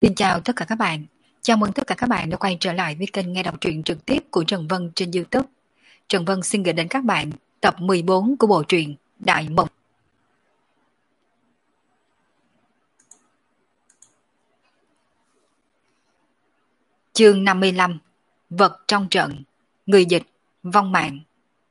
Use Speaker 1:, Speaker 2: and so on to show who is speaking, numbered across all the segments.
Speaker 1: Xin chào tất cả các bạn. Chào mừng tất cả các bạn đã quay trở lại với kênh nghe đọc truyện trực tiếp của Trần Vân trên YouTube. Trần Vân xin gửi đến các bạn tập 14 của bộ truyện Đại Mộng. Chương 55. Vật trong trận. Người dịch vong mạng.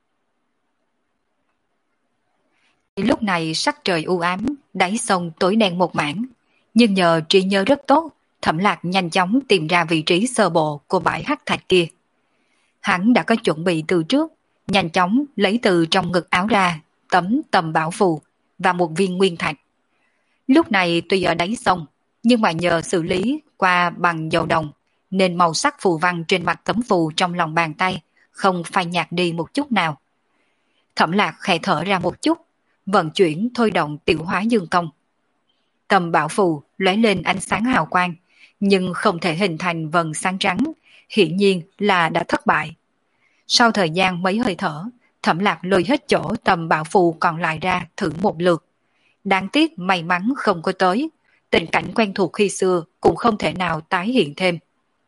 Speaker 1: Lúc này sắc trời u ám, đáy sông tối đen một mảng, nhưng nhờ trí nhớ rất tốt, Thẩm Lạc nhanh chóng tìm ra vị trí sơ bộ của bãi hắc thạch kia. Hắn đã có chuẩn bị từ trước, nhanh chóng lấy từ trong ngực áo ra tấm bảo phù và một viên nguyên thạch. Lúc này tuy ở đáy sông, nhưng mà nhờ xử lý qua bằng dầu đồng, nên màu sắc phù văn trên mặt tấm phù trong lòng bàn tay không phai nhạt đi một chút nào. Thẩm Lạc khẽ thở ra một chút, vận chuyển thôi động tiểu hóa dương công. Tấm bảo phù lóe lên ánh sáng hào quang, nhưng không thể hình thành vầng sáng trắng, hiển nhiên là đã thất bại. Sau thời gian mấy hơi thở, Thẩm Lạc lôi hết chỗ tấm bảo phù còn lại ra thử một lượt. Đáng tiếc may mắn không có tới, tình cảnh quen thuộc khi xưa cũng không thể nào tái hiện thêm.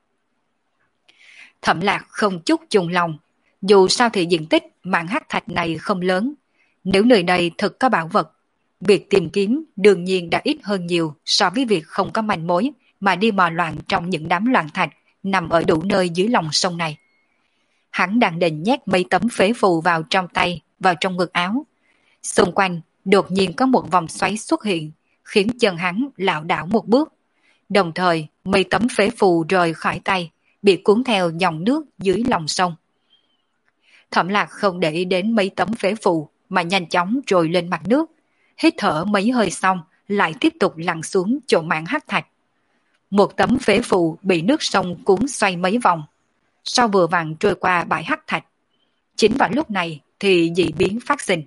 Speaker 1: Thẩm Lạc không chút chùng lòng, dù sao thì diện tích mảng hắc thạch này không lớn, nếu nơi đây thực có bảo vật, việc tìm kiếm đương nhiên đã ít hơn nhiều so với việc không có manh mối mà đi mò loạn trong những đám loạn thạch nằm ở đủ nơi dưới lòng sông này. Hắn đang định nhét mấy tấm phế phù vào trong tay, vào trong ngực áo. Xung quanh đột nhiên có một vòng xoáy xuất hiện, khiến chân hắn lảo đảo một bước. Đồng thời mấy tấm phế phù rời khỏi tay, bị cuốn theo dòng nước dưới lòng sông. Thẩm Lạc không để ý đến mấy tấm phế phù mà nhanh chóng trồi lên mặt nước, hít thở mấy hơi xong lại tiếp tục lặn xuống chỗ mảng hắc thạch. Một tấm phế phù bị nước sông cuốn xoay mấy vòng, sau vừa vặn trôi qua bãi hắc thạch. Chính vào lúc này thì dị biến phát sinh.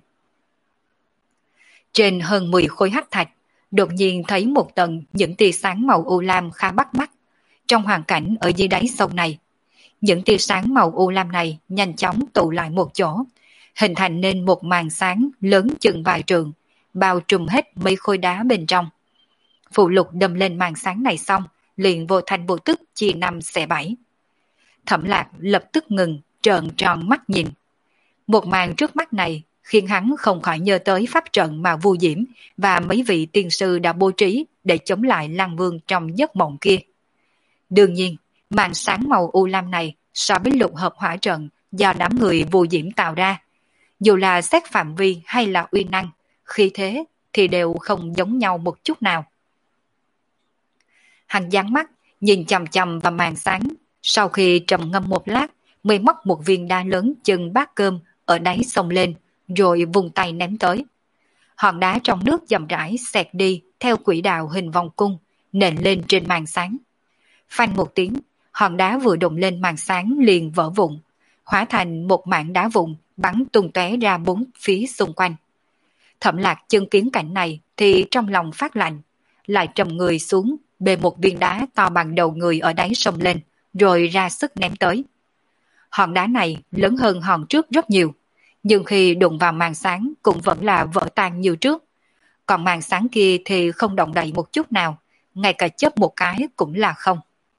Speaker 1: Trên hơn 10 khối hắc thạch, đột nhiên thấy một tầng những tia sáng màu u lam khá bắt mắt. Trong hoàn cảnh ở dưới đáy sông này, những tia sáng màu u lam này nhanh chóng tụ lại một chỗ, hình thành nên một màn sáng lớn chừng vài trượng, bao trùm hết mấy khối đá bên trong. Phụ lục đâm lên màn sáng này xong, liền vô thành vô tức chia năm xẻ bảy. Thẩm Lạc lập tức ngừng, trợn tròn mắt nhìn. Một màn trước mắt này khiến hắn không khỏi nhớ tới pháp trận mà Vu Diễm và mấy vị tiên sư đã bố trí để chống lại Lăng Vương trong giấc mộng kia. Đương nhiên, màn sáng màu u lam này so với lục hợp hỏa trận do đám người Vu Diễm tạo ra, dù là xét phạm vi hay là uy năng, khí thế thì đều không giống nhau một chút nào. Hắn dán mắt nhìn chằm chằm vào màn sáng, sau khi trầm ngâm một lát mới móc một viên đá lớn chừng bát cơm ở đáy sông lên, rồi vùng tay ném tới. Hòn đá trong nước chậm rãi xẹt đi theo quỹ đạo hình vòng cung, nện lên trên màn sáng. Phanh một tiếng, hòn đá vừa đụng lên màn sáng liền vỡ vụn, hóa thành một mảng đá vụn bắn tung tóe ra bốn phía xung quanh. Thẩm Lạc chứng kiến cảnh này thì trong lòng phát lạnh, lại trầm người xuống bê một viên đá to bằng đầu người ở đáy sông lên, rồi ra sức ném tới. Hòn đá này lớn hơn hòn trước rất nhiều, nhưng khi đụng vào màn sáng cũng vẫn là vỡ tan như trước. Còn màn sáng kia thì không động đậy một chút nào, ngay cả chớp một cái cũng là không.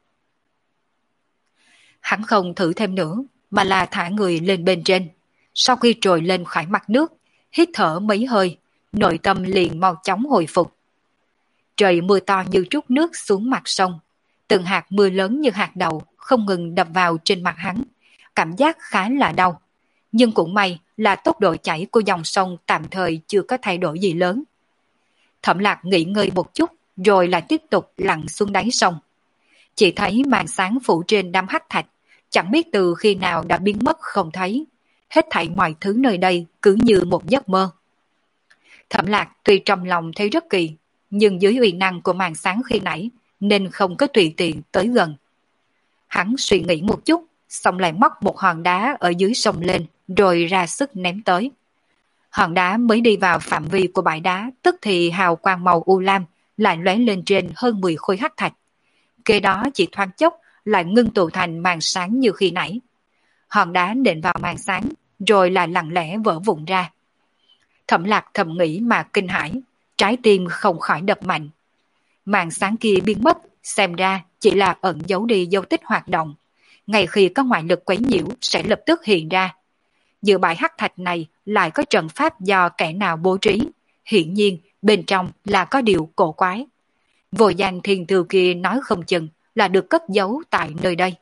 Speaker 1: Hắn không thử thêm nữa, mà là thả người lên bên trên. Sau khi trồi lên khỏi mặt nước, hít thở mấy hơi, nội tâm liền mau chóng hồi phục. Trời mưa to như trút nước xuống mặt sông, từng hạt mưa lớn như hạt đậu không ngừng đập vào trên mặt hắn, cảm giác khá là đau. Nhưng cũng may là tốc độ chảy của dòng sông tạm thời chưa có thay đổi gì lớn. Thẩm Lạc nghỉ ngơi một chút, rồi lại tiếp tục lặn xuống đáy sông. Chỉ thấy màn sáng phủ trên đám hắc thạch, chẳng biết từ khi nào đã biến mất không thấy. Hết thảy mọi thứ nơi đây cứ như một giấc mơ. Thẩm Lạc tuy trong lòng thấy rất kỳ, nhưng dưới uy năng của màn sáng khi nãy nên không có tùy tiện tới gần. Hắn suy nghĩ một chút, xong lại móc một hòn đá ở dưới sông lên, rồi ra sức ném tới. Hòn đá mới đi vào phạm vi của bãi đá, tức thì hào quang màu u lam lại lóe lên trên hơn 10 khối hắc thạch. Kế đó chỉ thoáng chốc lại ngưng tụ thành màn sáng như khi nãy. Hòn đá nện vào màn sáng, rồi lại lặng lẽ vỡ vụn ra. Thẩm Lạc thầm nghĩ mà kinh hãi, trái tim không khỏi đập mạnh. Màn sáng kia biến mất, xem ra chỉ là ẩn giấu đi dấu tích hoạt động. Ngay khi có ngoại lực quấy nhiễu sẽ lập tức hiện ra. Giữa bãi hắc thạch này lại có trận pháp do kẻ nào bố trí, hiển nhiên bên trong là có điều cổ quái. Vô danh thiên thư kia nói không chừng là được cất giấu tại nơi đây.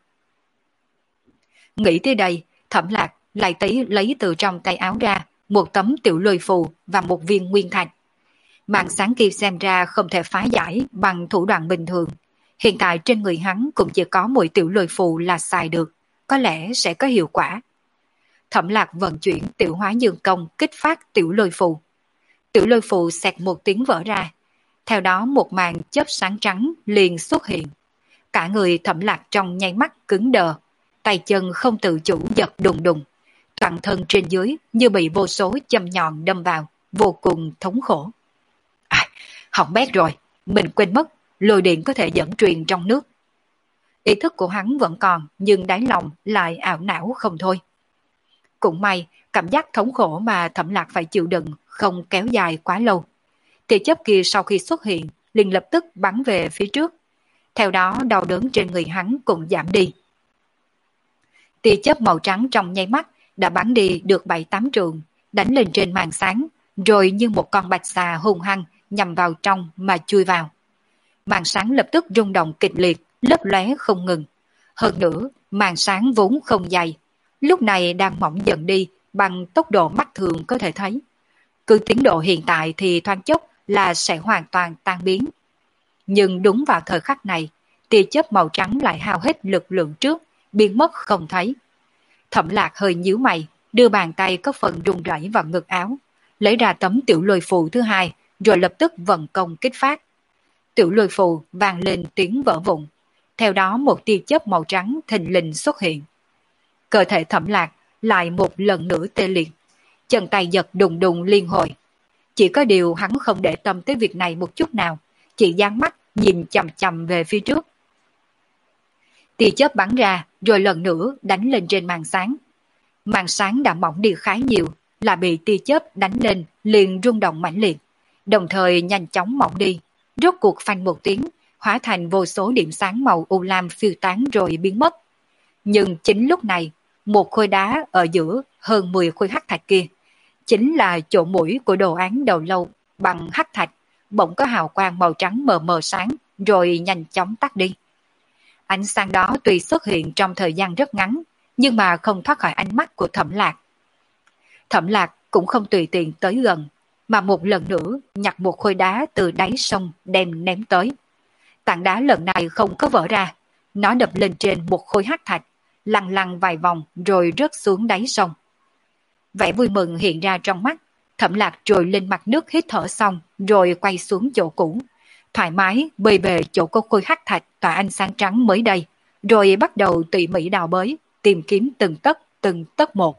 Speaker 1: Nghĩ tới đây, Thẩm Lạc lại lấy từ trong tay áo ra một tấm tiểu lôi phù và một viên nguyên thạch. Màn sáng kia xem ra không thể phá giải bằng thủ đoạn bình thường. Hiện tại trên người hắn cũng chỉ có một tiểu lôi phù là xài được, có lẽ sẽ có hiệu quả. Thẩm Lạc vận chuyển tiểu hóa dương công kích phát tiểu lôi phù. Tiểu lôi phù xẹt một tiếng vỡ ra. Theo đó một màn chớp sáng trắng liền xuất hiện. Cả người Thẩm Lạc trong nháy mắt cứng đờ, tay chân không tự chủ giật đùng đùng. Toàn thân trên dưới như bị vô số châm nhọn đâm vào, vô cùng thống khổ. Hỏng bét rồi, mình quên mất, lôi điện có thể dẫn truyền trong nước. Ý thức của hắn vẫn còn, nhưng đáy lòng lại ảo não không thôi. Cũng may, cảm giác thống khổ mà Thẩm Lạc phải chịu đựng không kéo dài quá lâu. Tia chớp kia sau khi xuất hiện, liền lập tức bắn về phía trước. Theo đó đau đớn trên người hắn cũng giảm đi. Tia chớp màu trắng trong nháy mắt đã bắn đi được 7-8 trường, đánh lên trên màn sáng, rồi như một con bạch xà hung hăng nhằm vào trong mà chui vào. Màn sáng lập tức rung động kịch liệt, lấp lóe không ngừng. Hơn nữa, màn sáng vốn không dày, lúc này đang mỏng dần đi bằng tốc độ mắt thường có thể thấy. Cứ tiến độ hiện tại thì thoáng chốc là sẽ hoàn toàn tan biến. Nhưng đúng vào thời khắc này, tia chớp màu trắng lại hao hết lực lượng trước, biến mất không thấy. Thẩm Lạc hơi nhíu mày, đưa bàn tay có phần run rẩy vào ngực áo, lấy ra tấm tiểu lôi phù thứ hai, rồi lập tức vận công kích phát. Tiểu lôi phù vang lên tiếng vỡ vụn, theo đó một tia chớp màu trắng thình lình xuất hiện. Cơ thể Thẩm Lạc lại một lần nữa tê liệt, chân tay giật đùng đùng liên hồi. Chỉ có điều hắn không để tâm tới việc này một chút nào, chỉ dán mắt nhìn chằm chằm về phía trước. Tia chớp bắn ra rồi lần nữa đánh lên trên màn sáng. Màn sáng đã mỏng đi khá nhiều, là bị tia chớp đánh lên liền rung động mãnh liệt, đồng thời nhanh chóng mỏng đi, rốt cuộc phanh một tiếng, hóa thành vô số điểm sáng màu u lam phiêu tán rồi biến mất. Nhưng chính lúc này, một khối đá ở giữa hơn 10 khối hắc thạch kia, chính là chỗ mũi của đồ án đầu lâu bằng hắc thạch, bỗng có hào quang màu trắng mờ mờ sáng, rồi nhanh chóng tắt đi. Ánh sáng đó tuy xuất hiện trong thời gian rất ngắn, nhưng mà không thoát khỏi ánh mắt của Thẩm Lạc. Thẩm Lạc cũng không tùy tiện tới gần, mà một lần nữa nhặt một khối đá từ đáy sông đem ném tới. Tảng đá lần này không có vỡ ra, nó đập lên trên một khối hắc thạch, lăn lăn vài vòng rồi rớt xuống đáy sông. Vẻ vui mừng hiện ra trong mắt, Thẩm Lạc trồi lên mặt nước hít thở xong rồi quay xuống chỗ cũ, thoải mái bơi về chỗ có khối hắc thạch tỏa ánh sáng trắng mới đây, rồi bắt đầu tỉ mỉ đào bới, tìm kiếm từng tấc một.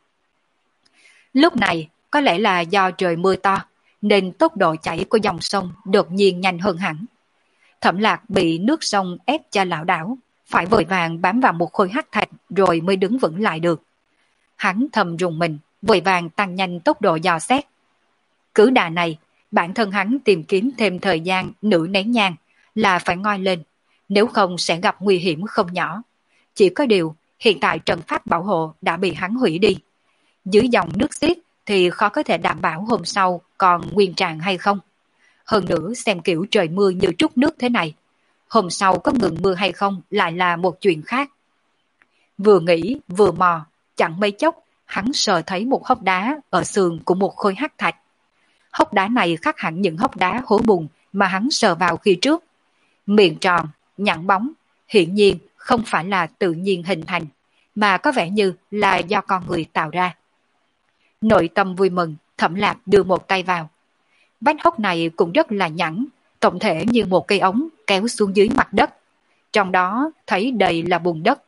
Speaker 1: Lúc này, có lẽ là do trời mưa to, nên tốc độ chảy của dòng sông đột nhiên nhanh hơn hẳn. Thẩm Lạc bị nước sông ép cho lảo đảo, phải vội vàng bám vào một khối hắc thạch rồi mới đứng vững lại được. Hắn thầm rùng mình, vội vàng tăng nhanh tốc độ dò xét. Cứ đà này, bản thân hắn tìm kiếm thêm thời gian nửa nén nhang là phải ngoi lên, nếu không sẽ gặp nguy hiểm không nhỏ. Chỉ có điều, hiện tại trận pháp bảo hộ đã bị hắn hủy đi. Dưới dòng nước xiết thì khó có thể đảm bảo hôm sau còn nguyên trạng hay không. Hơn nữa xem kiểu trời mưa như trút nước thế này, hôm sau có ngừng mưa hay không lại là một chuyện khác. Vừa nghĩ vừa mò, chẳng mấy chốc hắn sờ thấy một hốc đá ở sườn của một khối hắc thạch. Hốc đá này khác hẳn những hốc đá hố bùn mà hắn sờ vào khi trước. Miệng tròn, nhẵn bóng, hiển nhiên không phải là tự nhiên hình thành, mà có vẻ như là do con người tạo ra. Nội tâm vui mừng, Thẩm Lạc đưa một tay vào. Vách hốc này cũng rất là nhẵn, tổng thể như một cây ống kéo xuống dưới mặt đất. Trong đó thấy đầy là bùn đất.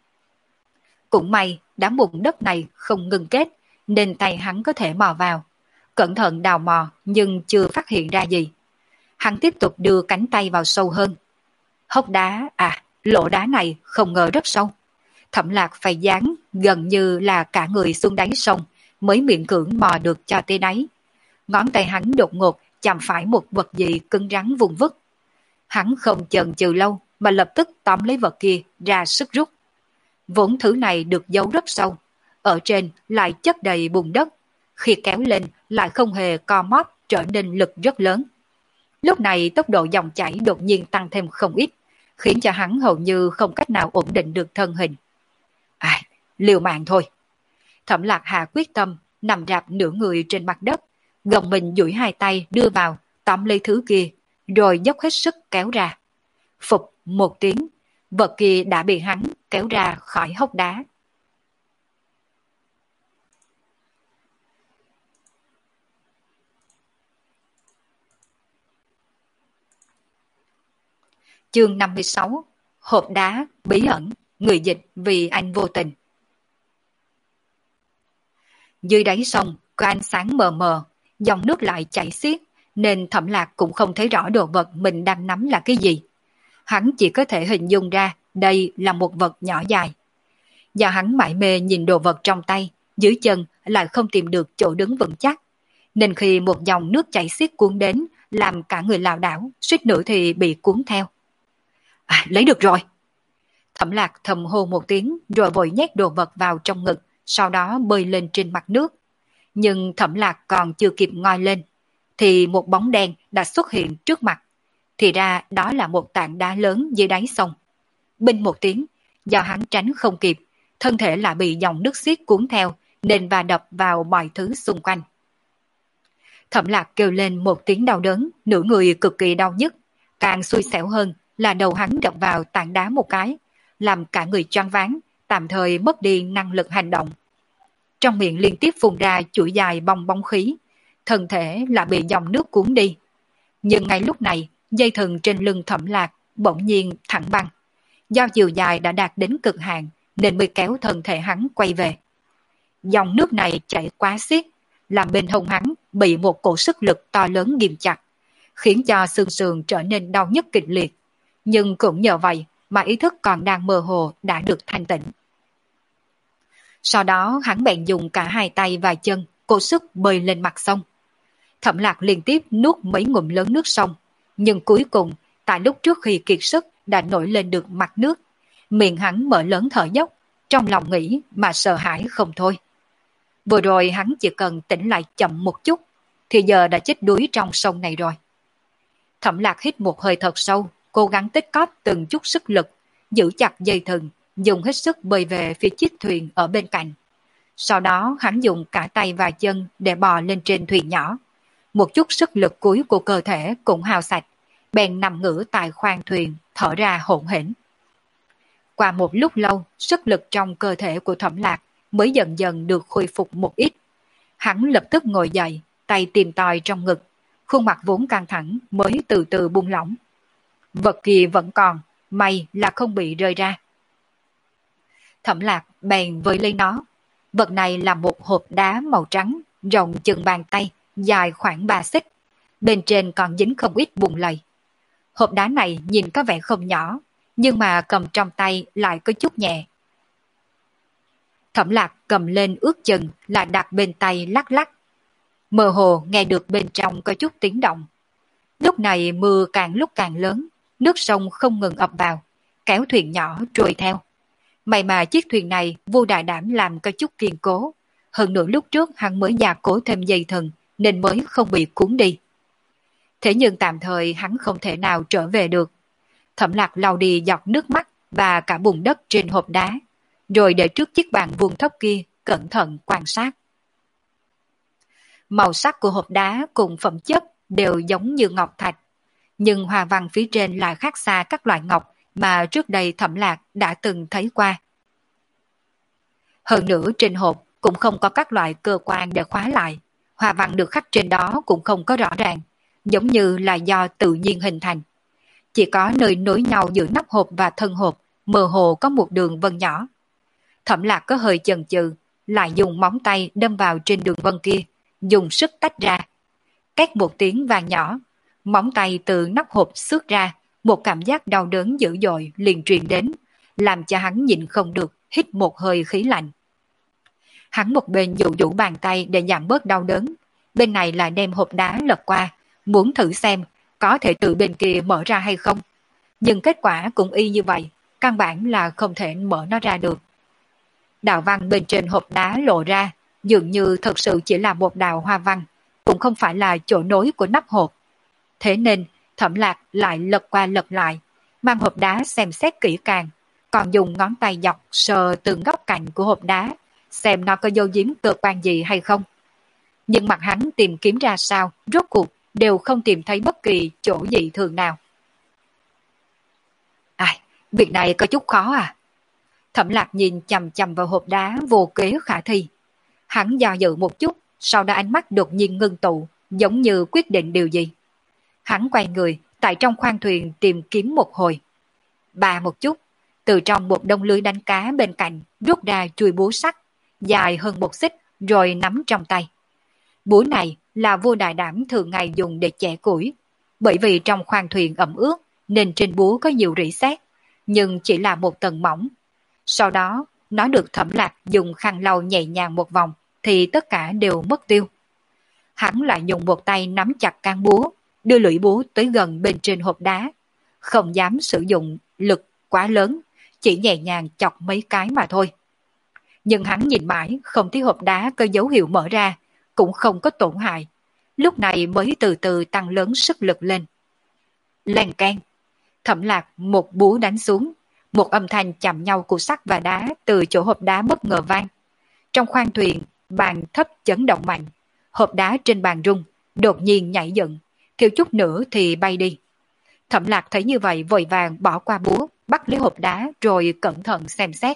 Speaker 1: Cũng may đám bùn đất này không ngừng kết, nên tay hắn có thể mò vào. Cẩn thận đào mò nhưng chưa phát hiện ra gì. Hắn tiếp tục đưa cánh tay vào sâu hơn. Hốc đá, lỗ đá này không ngờ rất sâu. Thẩm Lạc phải dán gần như là cả người xuống đáy sông mới miễn cưỡng mò được cho tới đáy. Ngón tay hắn đột ngột chạm phải một vật gì cứng rắn vùng vức. Hắn không chần chừ lâu mà lập tức tóm lấy vật kia ra sức rút. Vốn thứ này được giấu rất sâu, ở trên lại chất đầy bùn đất, khi kéo lên lại không hề co móp, trở nên lực rất lớn. Lúc này tốc độ dòng chảy đột nhiên tăng thêm không ít, khiến cho hắn hầu như không cách nào ổn định được thân hình. Liều mạng thôi. Thẩm Lạc Hà quyết tâm nằm rạp nửa người trên mặt đất, gồng mình duỗi hai tay đưa vào, tóm lấy thứ kia, rồi dốc hết sức kéo ra. Phục một tiếng, vật kia đã bị hắn kéo ra khỏi hốc đá. Chương 56: Hộp đá bí ẩn, người dịch vì anh vô tình. Dưới đáy sông có ánh sáng mờ mờ, dòng nước lại chảy xiết, nên Thẩm Lạc cũng không thấy rõ đồ vật mình đang nắm là cái gì. Hắn chỉ có thể hình dung ra đây là một vật nhỏ dài. Và hắn mải mê nhìn đồ vật trong tay, dưới chân lại không tìm được chỗ đứng vững chắc. Nên khi một dòng nước chảy xiết cuốn đến, làm cả người lảo đảo, suýt nữa thì bị cuốn theo. Lấy được rồi! Thẩm Lạc thầm hô một tiếng rồi vội nhét đồ vật vào trong ngực, sau đó bơi lên trên mặt nước. Nhưng Thẩm Lạc còn chưa kịp ngoi lên, thì một bóng đen đã xuất hiện trước mặt. Thì ra đó là một tảng đá lớn dưới đáy sông. Binh một tiếng, do hắn tránh không kịp, thân thể lại bị dòng nước xiết cuốn theo, nên va đập vào mọi thứ xung quanh. Thẩm Lạc kêu lên một tiếng đau đớn, nửa người cực kỳ đau nhức. Càng xui xẻo hơn là đầu hắn đập vào tảng đá một cái, làm cả người choáng váng, tạm thời mất đi năng lực hành động. Trong miệng liên tiếp phun ra chuỗi dài bong bóng khí, thân thể lại bị dòng nước cuốn đi. Nhưng ngay lúc này, dây thừng trên lưng Thẩm Lạc bỗng nhiên thẳng băng. Do chiều dài đã đạt đến cực hạn nên mới kéo thân thể hắn quay về. Dòng nước này chảy quá xiết, làm bên hông hắn bị một cổ sức lực to lớn ghim chặt, khiến cho xương sườn trở nên đau nhức kịch liệt. Nhưng cũng nhờ vậy mà ý thức còn đang mơ hồ đã được thanh tịnh. Sau đó hắn bèn dùng cả hai tay và chân cố sức bơi lên mặt sông. Thẩm Lạc liên tiếp nuốt mấy ngụm lớn nước sông, nhưng cuối cùng tại lúc trước khi kiệt sức đã nổi lên được mặt nước. Miệng hắn mở lớn thở dốc, trong lòng nghĩ mà sợ hãi không thôi. Vừa rồi hắn chỉ cần tỉnh lại chậm một chút, thì giờ đã chết đuối trong sông này rồi. Thẩm Lạc hít một hơi thật sâu, cố gắng tích cóp từng chút sức lực, giữ chặt dây thừng, dùng hết sức bơi về phía chiếc thuyền ở bên cạnh. Sau đó hắn dùng cả tay và chân để bò lên trên thuyền nhỏ. Một chút sức lực cuối của cơ thể cũng hao sạch, bèn nằm ngửa tại khoang thuyền, thở ra hổn hển. Qua một lúc lâu, sức lực trong cơ thể của Thẩm Lạc mới dần dần được khôi phục một ít. Hắn lập tức ngồi dậy, tay tìm tòi trong ngực, khuôn mặt vốn căng thẳng mới từ từ buông lỏng. Vật kia vẫn còn, may là không bị rơi ra. Thẩm Lạc bèn với lấy nó. Vật này là một hộp đá màu trắng, rộng chừng bàn tay, dài khoảng 3 xích. Bên trên còn dính không ít bùn lầy. Hộp đá này nhìn có vẻ không nhỏ, nhưng mà cầm trong tay lại có chút nhẹ. Thẩm Lạc cầm lên ước chừng là đặt bên tay lắc lắc. Mơ hồ nghe được bên trong có chút tiếng động. Lúc này mưa càng lúc càng lớn, nước sông không ngừng ập vào, kéo thuyền nhỏ trôi theo. May mà chiếc thuyền này Vu Đại Đảm làm có chút kiên cố, hơn nữa lúc trước hắn mới gia cố thêm dây thừng nên mới không bị cuốn đi. Thế nhưng tạm thời hắn không thể nào trở về được. Thẩm Lạc lau đi giọt nước mắt và cả bùn đất trên hộp đá, rồi để trước chiếc bàn vuông thấp kia cẩn thận quan sát. Màu sắc của hộp đá cùng phẩm chất đều giống như ngọc thạch, nhưng hoa văn phía trên lại khác xa các loại ngọc mà trước đây Thẩm Lạc đã từng thấy qua. Hơn nữa trên hộp cũng không có các loại cơ quan để khóa lại, hoa văn được khắc trên đó cũng không có rõ ràng, giống như là do tự nhiên hình thành. Chỉ có nơi nối nhau giữa nắp hộp và thân hộp, mơ hồ có một đường vân nhỏ. Thẩm Lạc có hơi chần chừ, lại dùng móng tay đâm vào trên đường vân kia, dùng sức tách ra. Két một tiếng vang nhỏ, móng tay từ nắp hộp xước ra, một cảm giác đau đớn dữ dội liền truyền đến, làm cho hắn nhịn không được, hít một hơi khí lạnh. Hắn một bên dụ dụ bàn tay để giảm bớt đau đớn, bên này lại đem hộp đá lật qua, muốn thử xem có thể từ bên kia mở ra hay không. Nhưng kết quả cũng y như vậy, căn bản là không thể mở nó ra được. Đạo văn bên trên hộp đá lộ ra, dường như thật sự chỉ là một đạo hoa văn, cũng không phải là chỗ nối của nắp hộp. Thế nên, Thẩm Lạc lại lật qua lật lại, mang hộp đá xem xét kỹ càng, còn dùng ngón tay dọc sờ từng góc cạnh của hộp đá, xem nó có dấu giếm cơ quan gì hay không. Nhưng mặt hắn tìm kiếm ra sao, rốt cuộc đều không tìm thấy bất kỳ chỗ dị thường nào. Ai, việc này có chút khó à? Thẩm Lạc nhìn chằm chằm vào hộp đá vô kế khả thi. Hắn do dự một chút, sau đó ánh mắt đột nhiên ngưng tụ, giống như quyết định điều gì. Hắn quay người, tại trong khoang thuyền tìm kiếm một hồi. Bà một chút, từ trong một đông lưới đánh cá bên cạnh rút ra chuôi búa sắt, dài hơn một xích, rồi nắm trong tay. Búa này là Vua Đại Đảm thường ngày dùng để chẻ củi. Bởi vì trong khoang thuyền ẩm ướt, nên trên búa có nhiều rỉ sét, nhưng chỉ là một tầng mỏng. Sau đó, nó được Thẩm Lạc dùng khăn lau nhẹ nhàng một vòng, thì tất cả đều mất tiêu. Hắn lại dùng một tay nắm chặt can búa, đưa lưỡi búa tới gần bên trên hộp đá. Không dám sử dụng lực quá lớn, chỉ nhẹ nhàng chọc mấy cái mà thôi. Nhưng hắn nhìn mãi không thấy hộp đá có dấu hiệu mở ra, cũng không có tổn hại. Lúc này mới từ từ tăng lớn sức lực lên. Lèn can, Thẩm Lạc một búa đánh xuống, một âm thanh chạm nhau của sắt và đá từ chỗ hộp đá bất ngờ vang. Trong khoang thuyền, bàn thấp chấn động mạnh, hộp đá trên bàn rung, đột nhiên nhảy dựng, thiếu chút nữa thì bay đi. Thẩm Lạc thấy như vậy vội vàng bỏ qua búa, bắt lấy hộp đá rồi cẩn thận xem xét.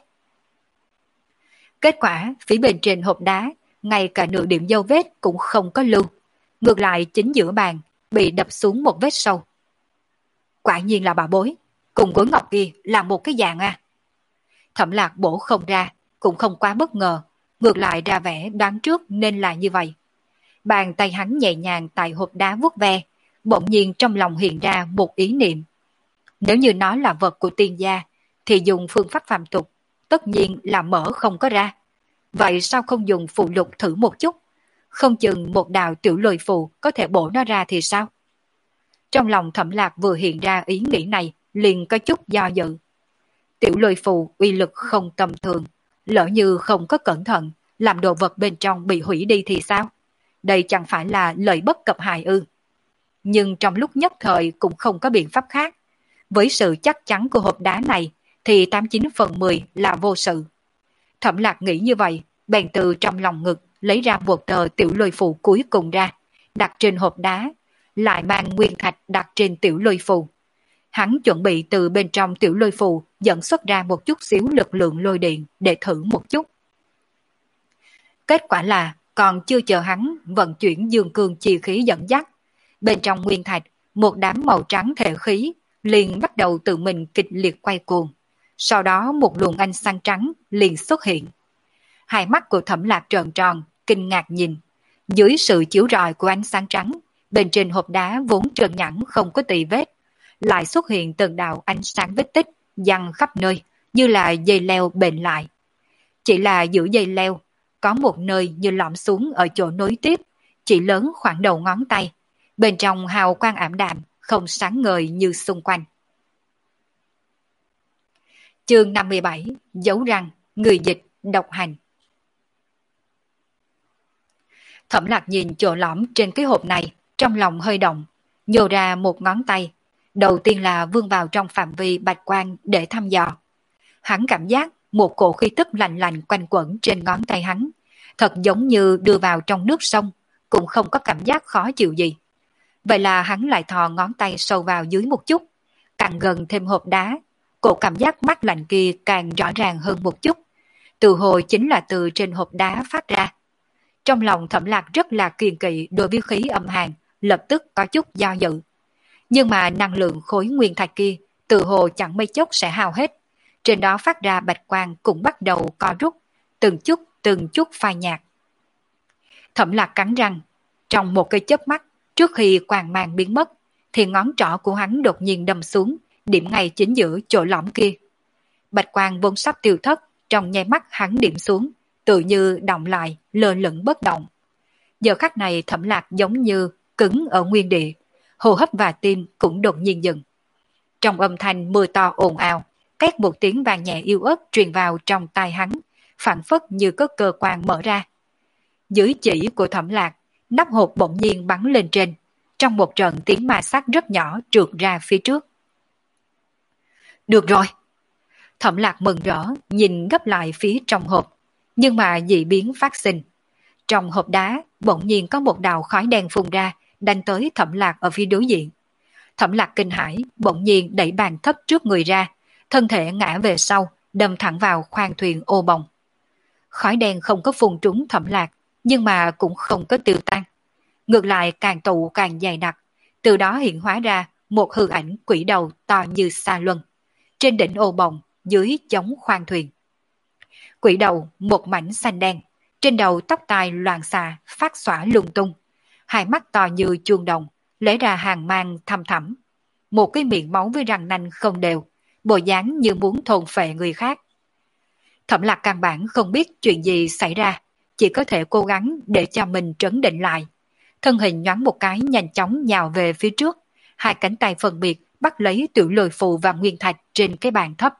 Speaker 1: Kết quả, phía bên trên hộp đá, ngay cả nửa điểm dấu vết cũng không có lưu. Ngược lại chính giữa bàn, bị đập xuống một vết sâu. Quả nhiên là bà bối, cùng gối ngọc kia là một cái dạng à. Thẩm Lạc bổ không ra, cũng không quá bất ngờ, ngược lại ra vẻ đoán trước nên là như vậy. Bàn tay hắn nhẹ nhàng tại hộp đá vuốt ve, bỗng nhiên trong lòng hiện ra một ý niệm. Nếu như nó là vật của tiên gia, thì dùng phương pháp phàm tục, tất nhiên là mở không có ra. Vậy sao không dùng phụ lục thử một chút? Không chừng một đạo tiểu lôi phù có thể bổ nó ra thì sao? Trong lòng Thẩm Lạc vừa hiện ra ý nghĩ này, liền có chút do dự. Tiểu lôi phù uy lực không tầm thường, lỡ như không có cẩn thận, làm đồ vật bên trong bị hủy đi thì sao? Đây chẳng phải là lợi bất cập hại ư? Nhưng trong lúc nhất thời cũng không có biện pháp khác. Với sự chắc chắn của hộp đá này, thì 89/10 là vô sự. Thẩm Lạc nghĩ như vậy, bèn từ trong lòng ngực lấy ra một tờ tiểu lôi phù cuối cùng ra, đặt trên hộp đá, lại mang nguyên thạch đặt trên tiểu lôi phù. Hắn chuẩn bị từ bên trong tiểu lôi phù dẫn xuất ra một chút xíu lực lượng lôi điện để thử một chút. Kết quả là còn chưa chờ hắn vận chuyển dương cương chi khí dẫn dắt, bên trong nguyên thạch một đám màu trắng thể khí liền bắt đầu tự mình kịch liệt quay cuồng. Sau đó một luồng ánh sáng trắng liền xuất hiện. Hai mắt của Thẩm Lạc trợn tròn, kinh ngạc nhìn. Dưới sự chiếu rọi của ánh sáng trắng, bên trên hộp đá vốn trơn nhẵn không có tì vết, lại xuất hiện từng đạo ánh sáng vết tích giăng khắp nơi, như là dây leo bền lại. Chỉ là giữa dây leo, có một nơi như lõm xuống ở chỗ nối tiếp, chỉ lớn khoảng đầu ngón tay. Bên trong hào quang ảm đạm, không sáng ngời như xung quanh. Chương 57, dấu răng, người dịch, độc hành. Thẩm Lạc nhìn chỗ lõm trên cái hộp này, trong lòng hơi động, nhô ra một ngón tay. Đầu tiên là vươn vào trong phạm vi bạch quang để thăm dò. Hắn cảm giác một cổ khí tức lạnh lạnh quanh quẩn trên ngón tay hắn, thật giống như đưa vào trong nước sông, cũng không có cảm giác khó chịu gì. Vậy là hắn lại thò ngón tay sâu vào dưới một chút, càng gần thêm hộp đá, cổ cảm giác mát lạnh kia càng rõ ràng hơn một chút. Từ hồi chính là từ trên hộp đá phát ra. Trong lòng Thẩm Lạc rất là kiêng kỵ đối với khí âm hàn, lập tức có chút do dự. Nhưng mà năng lượng khối nguyên thạch kia từ hồ chẳng mấy chốc sẽ hao hết. Trên đó phát ra bạch quang cũng bắt đầu co rút, từng chút phai nhạt. Thẩm Lạc cắn răng, trong một cái chớp mắt, trước khi quang mang biến mất, thì ngón trỏ của hắn đột nhiên đâm xuống, điểm ngay chính giữa chỗ lõm kia. Bạch quang vốn sắp tiêu thất, trong nháy mắt hắn điểm xuống, tự như động lại, lơ lửng bất động. Giờ khắc này Thẩm Lạc giống như cứng ở nguyên địa, hô hấp và tim cũng đột nhiên dừng. Trong âm thanh mưa to ồn ào, két một tiếng vang nhẹ yếu ớt truyền vào trong tai hắn, phảng phất như có cơ quan mở ra. Dưới chỉ của Thẩm Lạc, nắp hộp bỗng nhiên bắn lên trên, trong một trận tiếng ma sát rất nhỏ trượt ra phía trước. Được rồi! Thẩm Lạc mừng rỡ, nhìn gấp lại phía trong hộp, nhưng mà dị biến phát sinh. Trong hộp đá, bỗng nhiên có một đạo khói đen phun ra, đánh tới Thẩm Lạc ở phía đối diện. Thẩm Lạc kinh hãi, bỗng nhiên đẩy bàn thấp trước người ra, thân thể ngã về sau, đâm thẳng vào khoang thuyền ô bồng. Khói đen không có phun trúng Thẩm Lạc, nhưng mà cũng không có tiêu tan. Ngược lại càng tụ càng dày đặc, từ đó hiện hóa ra một hư ảnh quỷ đầu to như sa luân. Trên đỉnh ô bồng, dưới chống khoang thuyền. Quỷ đầu một mảnh xanh đen, trên đầu tóc tai loạn xạ, phát xõa lung tung. Hai mắt to như chuông đồng, lóe ra hàng mang thăm thẳm. Một cái miệng máu với răng nanh không đều, bộ dáng như muốn thôn phệ người khác. Thẩm Lạc căn bản không biết chuyện gì xảy ra, chỉ có thể cố gắng để cho mình trấn định lại. Thân hình nhoáng một cái nhanh chóng nhào về phía trước, hai cánh tay phân biệt bắt lấy tiểu lôi phù và nguyên thạch trên cái bàn thấp.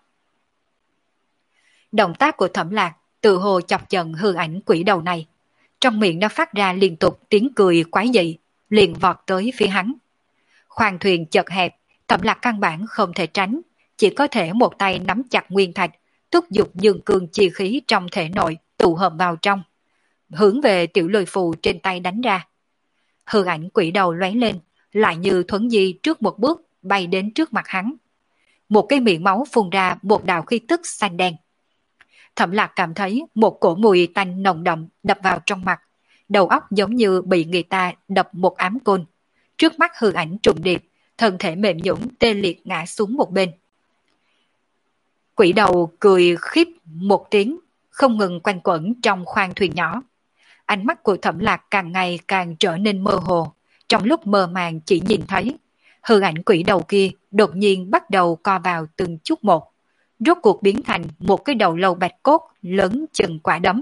Speaker 1: Động tác của Thẩm Lạc tự hồ chọc giận hư ảnh quỷ đầu này. Trong miệng nó phát ra liên tục tiếng cười quái dị, liền vọt tới phía hắn. Khoang thuyền chật hẹp, Thẩm Lạc căn bản không thể tránh, chỉ có thể một tay nắm chặt nguyên thạch, thúc giục dương cương chi khí trong thể nội tụ hợp vào trong, hướng về tiểu lôi phù trên tay đánh ra. Hư ảnh quỷ đầu lóe lên, lại như thuấn di trước một bước bay đến trước mặt hắn. Một cái miệng máu phun ra một đạo khí tức xanh đen. Thẩm Lạc cảm thấy một cổ mùi tanh nồng đậm đập vào trong mặt, đầu óc giống như bị người ta đập một ám côn. Trước mắt hư ảnh trùng điệp, thân thể mềm nhũn tê liệt ngã xuống một bên. Quỷ đầu cười khiếp một tiếng, không ngừng quanh quẩn trong khoang thuyền nhỏ. Ánh mắt của Thẩm Lạc càng ngày càng trở nên mơ hồ, trong lúc mơ màng chỉ nhìn thấy hư ảnh quỷ đầu kia đột nhiên bắt đầu co vào từng chút một, rốt cuộc biến thành một cái đầu lâu bạch cốt lớn chừng quả đấm.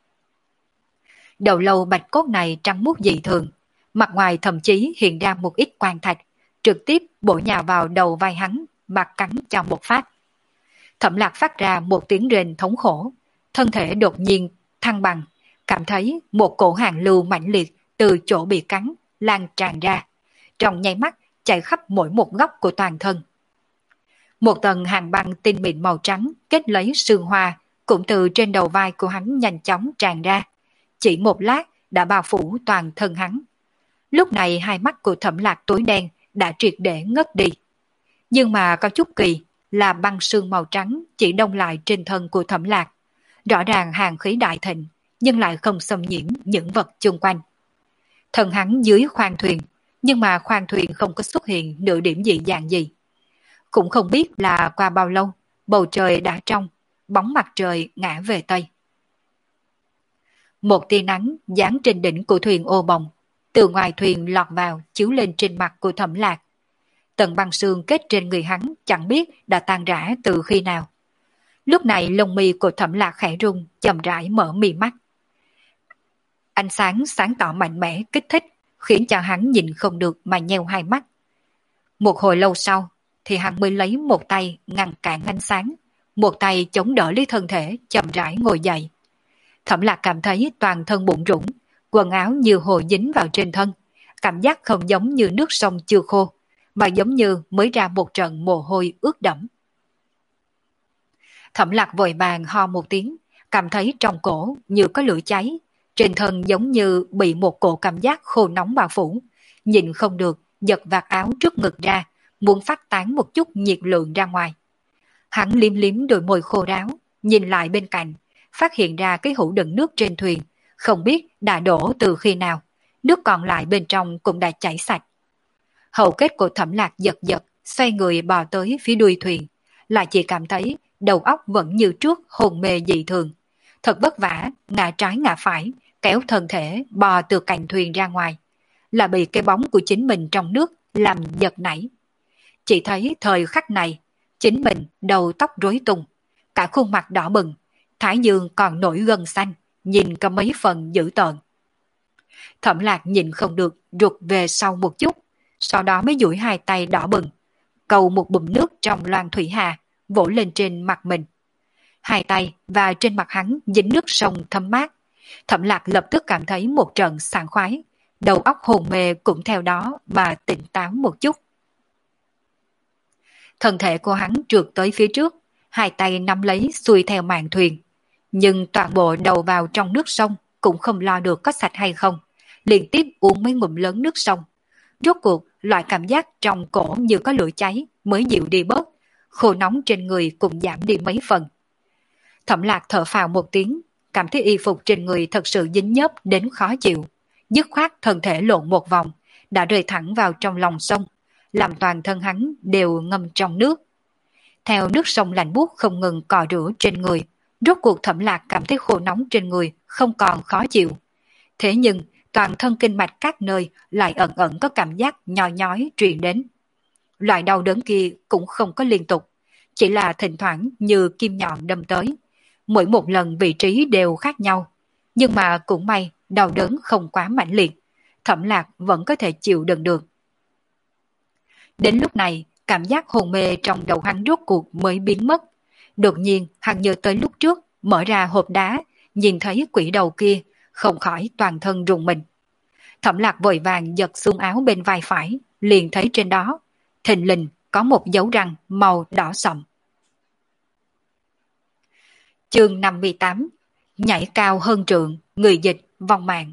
Speaker 1: Đầu lâu bạch cốt này trắng muốt dị thường, mặt ngoài thậm chí hiện ra một ít quang thạch, trực tiếp bổ nhào vào đầu vai hắn mà cắn cho một phát. Thẩm Lạc phát ra một tiếng rên thống khổ, thân thể đột nhiên thăng bằng, cảm thấy một cổ hàn lưu mãnh liệt từ chỗ bị cắn lan tràn ra, trong nháy mắt chạy khắp mỗi một góc của toàn thân. Một tầng hàng băng tinh mịn màu trắng kết lấy sương hoa cũng từ trên đầu vai của hắn nhanh chóng tràn ra, chỉ một lát đã bao phủ toàn thân hắn. Lúc này hai mắt của Thẩm Lạc tối đen đã triệt để ngất đi. Nhưng mà có chút kỳ là băng sương màu trắng chỉ đông lại trên thân của Thẩm Lạc. Rõ ràng hàn khí đại thịnh, nhưng lại không xâm nhiễm những vật chung quanh. Thân hắn dưới khoang thuyền, nhưng mà khoang thuyền không có xuất hiện nửa điểm dị dạng gì. Cũng không biết là qua bao lâu, bầu trời đã trong, bóng mặt trời ngã về Tây. Một tia nắng giáng trên đỉnh của thuyền ô bồng, từ ngoài thuyền lọt vào chiếu lên trên mặt của Thẩm Lạc. Tầng băng sương kết trên người hắn chẳng biết đã tan rã từ khi nào. Lúc này lông mi của Thẩm Lạc khẽ rung, chậm rãi mở mì mắt. Ánh sáng sáng tỏ mạnh mẽ kích thích, khiến cho hắn nhìn không được mà nheo hai mắt. Một hồi lâu sau, thì hắn mới lấy một tay ngăn cản ánh sáng, một tay chống đỡ lấy thân thể, chậm rãi ngồi dậy. Thẩm Lạc cảm thấy toàn thân bụng rủng, quần áo như hồ dính vào trên thân, cảm giác không giống như nước sông chưa khô, mà giống như mới ra một trận mồ hôi ướt đẫm. Thẩm Lạc vội vàng ho một tiếng, cảm thấy trong cổ như có lửa cháy, trên thân giống như bị một cổ cảm giác khô nóng bao phủ, nhìn không được, giật vạt áo trước ngực ra, muốn phát tán một chút nhiệt lượng ra ngoài. Hắn liếm liếm đôi môi khô ráo, nhìn lại bên cạnh, phát hiện ra cái hũ đựng nước trên thuyền, không biết đã đổ từ khi nào, nước còn lại bên trong cũng đã chảy sạch. Hầu kết của Thẩm Lạc giật giật, xoay người bò tới phía đuôi thuyền, lại chỉ cảm thấy đầu óc vẫn như trước hồn mê dị thường. Thật vất vả, ngã trái ngã phải, kéo thân thể bò từ cạnh thuyền ra ngoài, là bị cái bóng của chính mình trong nước làm giật nảy. Chỉ thấy thời khắc này, chính mình đầu tóc rối tung, cả khuôn mặt đỏ bừng, thái dương còn nổi gân xanh, nhìn có mấy phần dữ tợn. Thẩm Lạc nhìn không được rụt về sau một chút, sau đó mới duỗi hai tay đỏ bừng, cầu một bùm nước trong loang thủy hà, vỗ lên trên mặt mình. Hai tay và trên mặt hắn dính nước sông thấm mát. Thẩm Lạc lập tức cảm thấy một trận sảng khoái, đầu óc hồn mê cũng theo đó mà tỉnh táo một chút. Thân thể của hắn trượt tới phía trước, hai tay nắm lấy xuôi theo mạn thuyền. Nhưng toàn bộ đầu vào trong nước sông cũng không lo được có sạch hay không, liên tiếp uống mấy ngụm lớn nước sông. Rốt cuộc, loại cảm giác trong cổ như có lửa cháy mới dịu đi bớt, khô nóng trên người cũng giảm đi mấy phần. Thẩm Lạc thở phào một tiếng, cảm thấy y phục trên người thật sự dính nhớp đến khó chịu. Dứt khoát thân thể lộn một vòng, đã rơi thẳng vào trong lòng sông, làm toàn thân hắn đều ngâm trong nước. Theo nước sông lạnh buốt không ngừng cọ rửa trên người, rốt cuộc Thẩm Lạc cảm thấy khô nóng trên người không còn khó chịu. Thế nhưng, toàn thân kinh mạch các nơi lại ẩn ẩn có cảm giác nhói nhói truyền đến. Loại đau đớn kia cũng không có liên tục, chỉ là thỉnh thoảng như kim nhọn đâm tới. Mỗi một lần vị trí đều khác nhau, nhưng mà cũng may đau đớn không quá mãnh liệt, Thẩm Lạc vẫn có thể chịu đựng được. Đến lúc này, cảm giác hồn mê trong đầu hắn rốt cuộc mới biến mất. Đột nhiên hắn nhớ tới lúc trước mở ra hộp đá, nhìn thấy quỷ đầu kia, không khỏi toàn thân rùng mình. Thẩm Lạc vội vàng giật xuống áo bên vai phải, liền thấy trên đó, thình lình có một dấu răng màu đỏ sậm. Chương 58: Nhảy cao hơn trượng, người dịch vong mạng.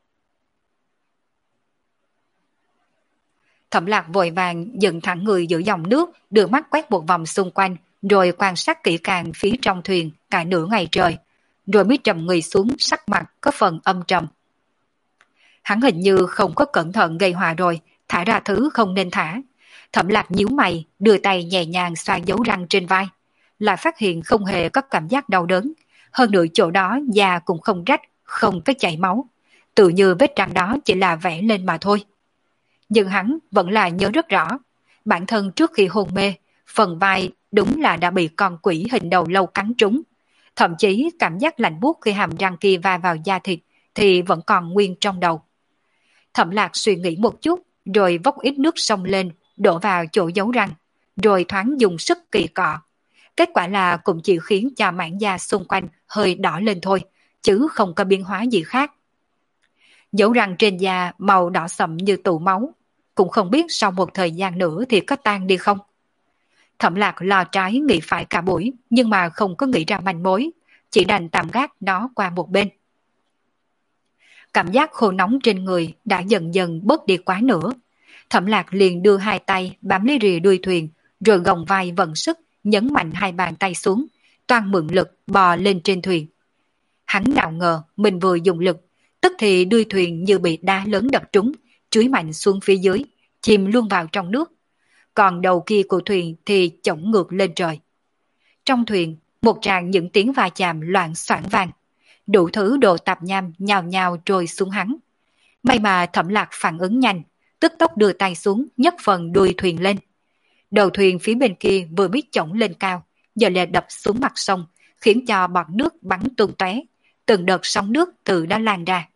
Speaker 1: Thẩm Lạc vội vàng dựng thẳng người giữa dòng nước, đưa mắt quét một vòng xung quanh, rồi quan sát kỹ càng phía trong thuyền cả nửa ngày trời, rồi mới trầm người xuống, sắc mặt có phần âm trầm. Hắn hình như không có cẩn thận gây họa rồi, thả ra thứ không nên thả. Thẩm Lạc nhíu mày, đưa tay nhẹ nhàng xoa dấu răng trên vai, lại phát hiện không hề có cảm giác đau đớn, hơn nữa chỗ đó da cũng không rách, không có chảy máu, tự như vết răng đó chỉ là vẽ lên mà thôi. Nhưng hắn vẫn là nhớ rất rõ, bản thân trước khi hôn mê, phần vai đúng là đã bị con quỷ hình đầu lâu cắn trúng. Thậm chí cảm giác lạnh buốt khi hàm răng kia va vào da thịt thì vẫn còn nguyên trong đầu. Thẩm Lạc suy nghĩ một chút, rồi vốc ít nước sông lên, đổ vào chỗ dấu răng, rồi thoáng dùng sức kỳ cọ. Kết quả là cũng chỉ khiến cho mảng da xung quanh hơi đỏ lên thôi, chứ không có biến hóa gì khác. Dấu răng trên da màu đỏ sậm như tụ máu, cũng không biết sau một thời gian nữa thì có tan đi không. Thẩm Lạc lo trái nghĩ phải cả buổi, nhưng mà không có nghĩ ra manh mối, chỉ đành tạm gác nó qua một bên. Cảm giác khô nóng trên người đã dần dần bớt đi quá nữa. Thẩm Lạc liền đưa hai tay bám lấy rìa đuôi thuyền, rồi gồng vai vận sức, nhấn mạnh hai bàn tay xuống, toan mượn lực bò lên trên thuyền. Hắn nào ngờ mình vừa dùng lực, tức thì đuôi thuyền như bị đá lớn đập trúng, chúi mạnh xuống phía dưới, chìm luôn vào trong nước. Còn đầu kia của thuyền thì chổng ngược lên trời. Trong thuyền, một tràng những tiếng va chạm loạn xoảng vang, đủ thứ đồ tạp nham nhào nhào trôi xuống hắn. May mà Thẩm Lạc phản ứng nhanh, tức tốc đưa tay xuống nhấc phần đuôi thuyền lên. Đầu thuyền phía bên kia vừa biết chổng lên cao, giờ lại đập xuống mặt sông, khiến cho bọt nước bắn tung tóe, từng đợt sóng nước từ đó lan ra.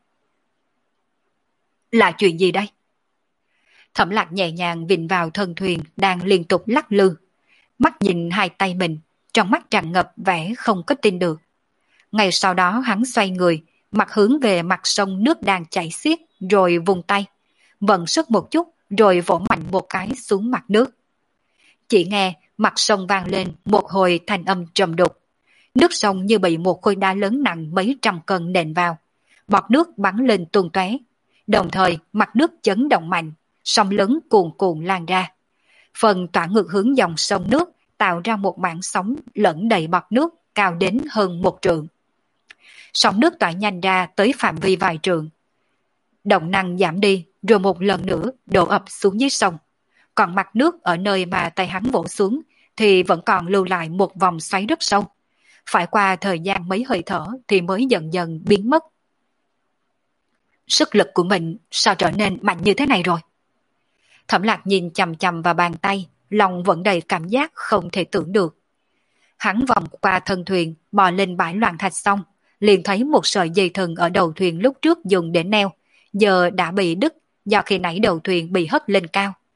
Speaker 1: Là chuyện gì đây? Thẩm Lạc nhẹ nhàng vịn vào thân thuyền đang liên tục lắc lư, mắt nhìn hai tay mình, trong mắt tràn ngập vẻ không có tin được. Ngay sau đó hắn xoay người, mặt hướng về mặt sông nước đang chảy xiết, rồi vùng tay, vận sức một chút, rồi vỗ mạnh một cái xuống mặt nước. Chỉ nghe mặt sông vang lên một hồi thanh âm trầm đục. Nước sông như bị một khối đá lớn nặng mấy trăm cân nện vào, bọt nước bắn lên tung tóe. Đồng thời mặt nước chấn động mạnh, sóng lớn cuồn cuộn lan ra. Phần tỏa ngược hướng dòng sông nước tạo ra một mảng sóng lẫn đầy bọt nước cao đến hơn 1 trượng. Sóng nước tỏa nhanh ra tới phạm vi vài trượng. Động năng giảm đi, rồi một lần nữa đổ ập xuống dưới sông. Còn mặt nước ở nơi mà tay hắn vỗ xuống thì vẫn còn lưu lại một vòng xoáy rất sâu. Phải qua thời gian mấy hơi thở thì mới dần dần biến mất. Sức lực của mình sao trở nên mạnh như thế này rồi? Thẩm Lạc nhìn chằm chằm vào bàn tay, lòng vẫn đầy cảm giác không thể tưởng được. Hắn vòng qua thân thuyền, bò lên bãi loạn thạch xong, liền thấy một sợi dây thừng ở đầu thuyền lúc trước dùng để neo, giờ đã bị đứt do khi nãy đầu thuyền bị hất lên cao.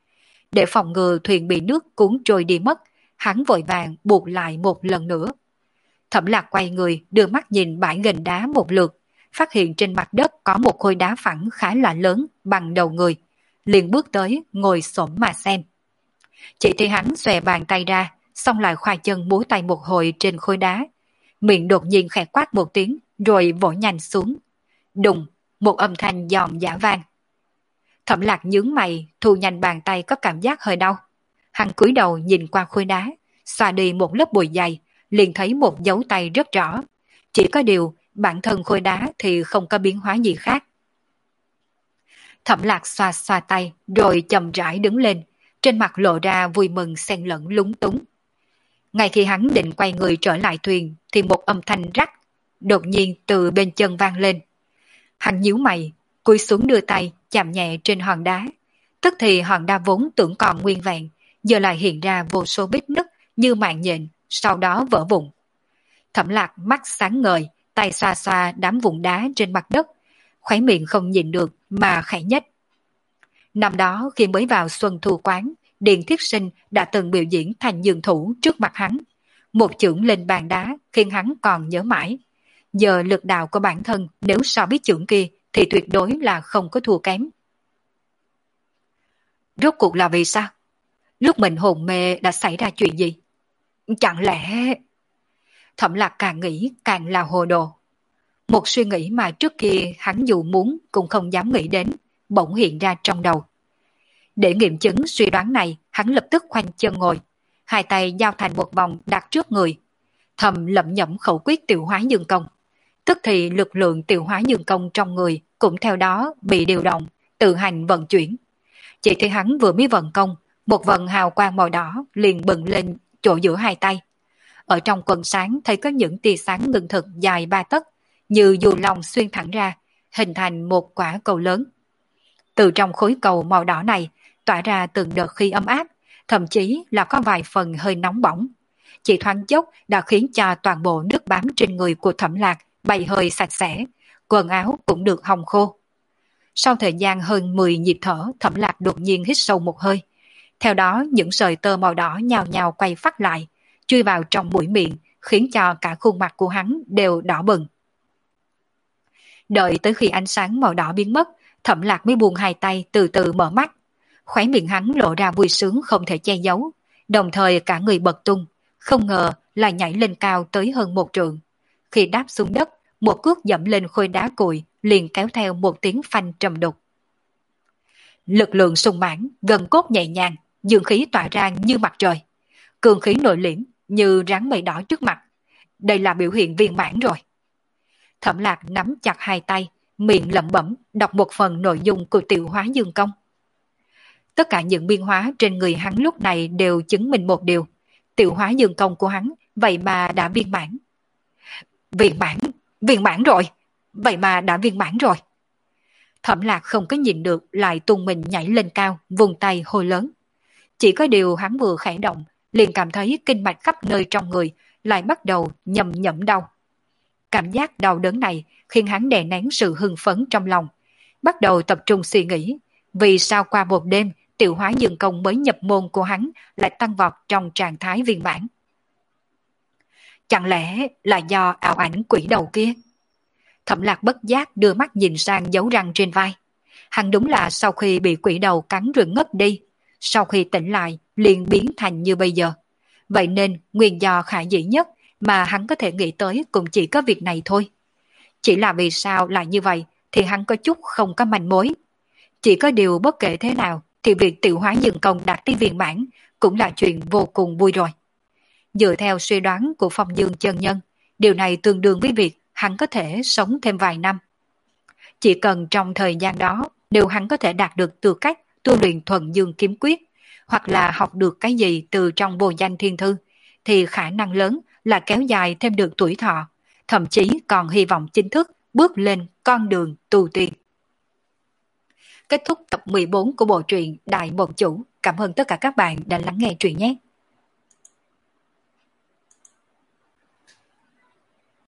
Speaker 1: Để phòng ngừa thuyền bị nước cuốn trôi đi mất, hắn vội vàng buộc lại một lần nữa. Thẩm Lạc quay người đưa mắt nhìn bãi gành đá một lượt, phát hiện trên mặt đất có một khối đá phẳng khá là lớn bằng đầu người, liền bước tới ngồi xổm mà xem. Chỉ thấy hắn xòe bàn tay ra, xong lại khoai chân múa tay một hồi trên khối đá, miệng đột nhiên khẽ quát một tiếng rồi vỗ nhanh xuống. Đùng, một âm thanh giòn giã vang. Thẩm Lạc nhướng mày, thu nhanh bàn tay có cảm giác hơi đau. Hắn cúi đầu nhìn qua khối đá, xoa đi một lớp bụi dày, liền thấy một dấu tay rất rõ. Chỉ có điều, bản thân khối đá thì không có biến hóa gì khác. Thẩm Lạc xoa xoa tay, rồi chậm rãi đứng lên, trên mặt lộ ra vui mừng xen lẫn lúng túng. Ngay khi hắn định quay người trở lại thuyền, thì một âm thanh rắc, đột nhiên từ bên chân vang lên. Hắn nhíu mày, cúi xuống đưa tay, chạm nhẹ trên hòn đá. Tức thì hòn đá vốn tưởng còn nguyên vẹn, giờ lại hiện ra vô số vết nứt như mạng nhện, sau đó vỡ vụn. Thẩm Lạc mắt sáng ngời, tay xoa xoa đám vụn đá trên mặt đất, khóe miệng không nhìn được mà khẽ nhếch. Năm đó khi mới vào Xuân Thu quán, Điền Thiết Sinh đã từng biểu diễn thành nhường thủ trước mặt hắn. Một chưởng lên bàn đá khiến hắn còn nhớ mãi. Giờ lực đạo của bản thân nếu so với chưởng kia thì tuyệt đối là không có thua kém. Rốt cuộc là vì sao? Lúc mình hồn mê đã xảy ra chuyện gì? Chẳng lẽ... Thẩm Lạc càng nghĩ càng là hồ đồ. Một suy nghĩ mà trước kia hắn dù muốn cũng không dám nghĩ đến, bỗng hiện ra trong đầu. Để nghiệm chứng suy đoán này, hắn lập tức khoanh chân ngồi, hai tay giao thành một vòng đặt trước người, thầm lẩm nhẩm khẩu quyết Tiểu Hóa Dương Công. Tức thì lực lượng Tiểu Hóa Dương Công trong người cũng theo đó bị điều động, tự hành vận chuyển. Chỉ thấy hắn vừa mới vận công, một vần hào quang màu đỏ liền bừng lên chỗ giữa hai tay. Ở trong quần sáng thấy có những tia sáng ngưng thực dài 3 tấc, như dù lòng xuyên thẳng ra, hình thành một quả cầu lớn. Từ trong khối cầu màu đỏ này tỏa ra từng đợt khí ấm áp, thậm chí là có vài phần hơi nóng bỏng. Chỉ thoáng chốc đã khiến cho toàn bộ nước bám trên người của Thẩm Lạc bay hơi sạch sẽ, quần áo cũng được hong khô. Sau thời gian hơn 10 nhịp thở, Thẩm Lạc đột nhiên hít sâu một hơi. Theo đó những sợi tơ màu đỏ nhào nhào quay phát lại, chui vào trong mũi miệng, khiến cho cả khuôn mặt của hắn đều đỏ bừng. Đợi tới khi ánh sáng màu đỏ biến mất, Thẩm Lạc mới buông hai tay từ từ mở mắt. Khóe miệng hắn lộ ra vui sướng không thể che giấu, đồng thời cả người bật tung, không ngờ là nhảy lên cao tới hơn 1 trượng. Khi đáp xuống đất, một cước dẫm lên khối đá cuội liền kéo theo một tiếng phanh trầm đục. Lực lượng sung mãn, gần cốt nhẹ nhàng, dương khí tỏa ra như mặt trời. Cường khí nội liễm như rắn mây đỏ trước mặt. Đây là biểu hiện viên mãn rồi. Thẩm Lạc nắm chặt hai tay, miệng lẩm bẩm đọc một phần nội dung của Tiểu Hóa Dương Công. Tất cả những biến hóa trên người hắn lúc này đều chứng minh một điều. Tiểu Hóa Dương Công của hắn vậy mà đã viên mãn. Viên mãn rồi. Vậy mà đã viên mãn rồi. Thẩm Lạc không có nhìn được lại tung mình nhảy lên cao, vùng tay hô lớn. Chỉ có điều hắn vừa khẽ động, liền cảm thấy kinh mạch khắp nơi trong người lại bắt đầu nhầm nhẫm đau. Cảm giác đau đớn này khiến hắn đè nén sự hưng phấn trong lòng, bắt đầu tập trung suy nghĩ, vì sao qua một đêm Tiểu Hóa Dương Công mới nhập môn của hắn lại tăng vọt trong trạng thái viên mãn. Chẳng lẽ là do ảo ảnh quỷ đầu kia? Thẩm Lạc bất giác đưa mắt nhìn sang dấu răng trên vai. Hắn đúng là sau khi bị quỷ đầu cắn rồi ngất đi, sau khi tỉnh lại liền biến thành như bây giờ. Vậy nên nguyên do khả dĩ nhất mà hắn có thể nghĩ tới cũng chỉ có việc này thôi. Chỉ là vì sao lại như vậy thì hắn có chút không có manh mối. Chỉ có điều bất kể thế nào thì việc Tiểu Hóa Dương Công đạt tới viên mãn cũng là chuyện vô cùng vui rồi. Dựa theo suy đoán của Phong Dương chân nhân, điều này tương đương với việc hắn có thể sống thêm vài năm. Chỉ cần trong thời gian đó, nếu hắn có thể đạt được tư cách tu luyện Thuần Dương Kiếm Quyết, hoặc là học được cái gì từ trong Vô Danh Thiên Thư, thì khả năng lớn là kéo dài thêm được tuổi thọ, thậm chí còn hy vọng chính thức bước lên con đường tu tiên. Kết thúc tập 14 của bộ truyện Đại Mộng Chủ. Cảm ơn tất cả các bạn đã lắng nghe truyện nhé.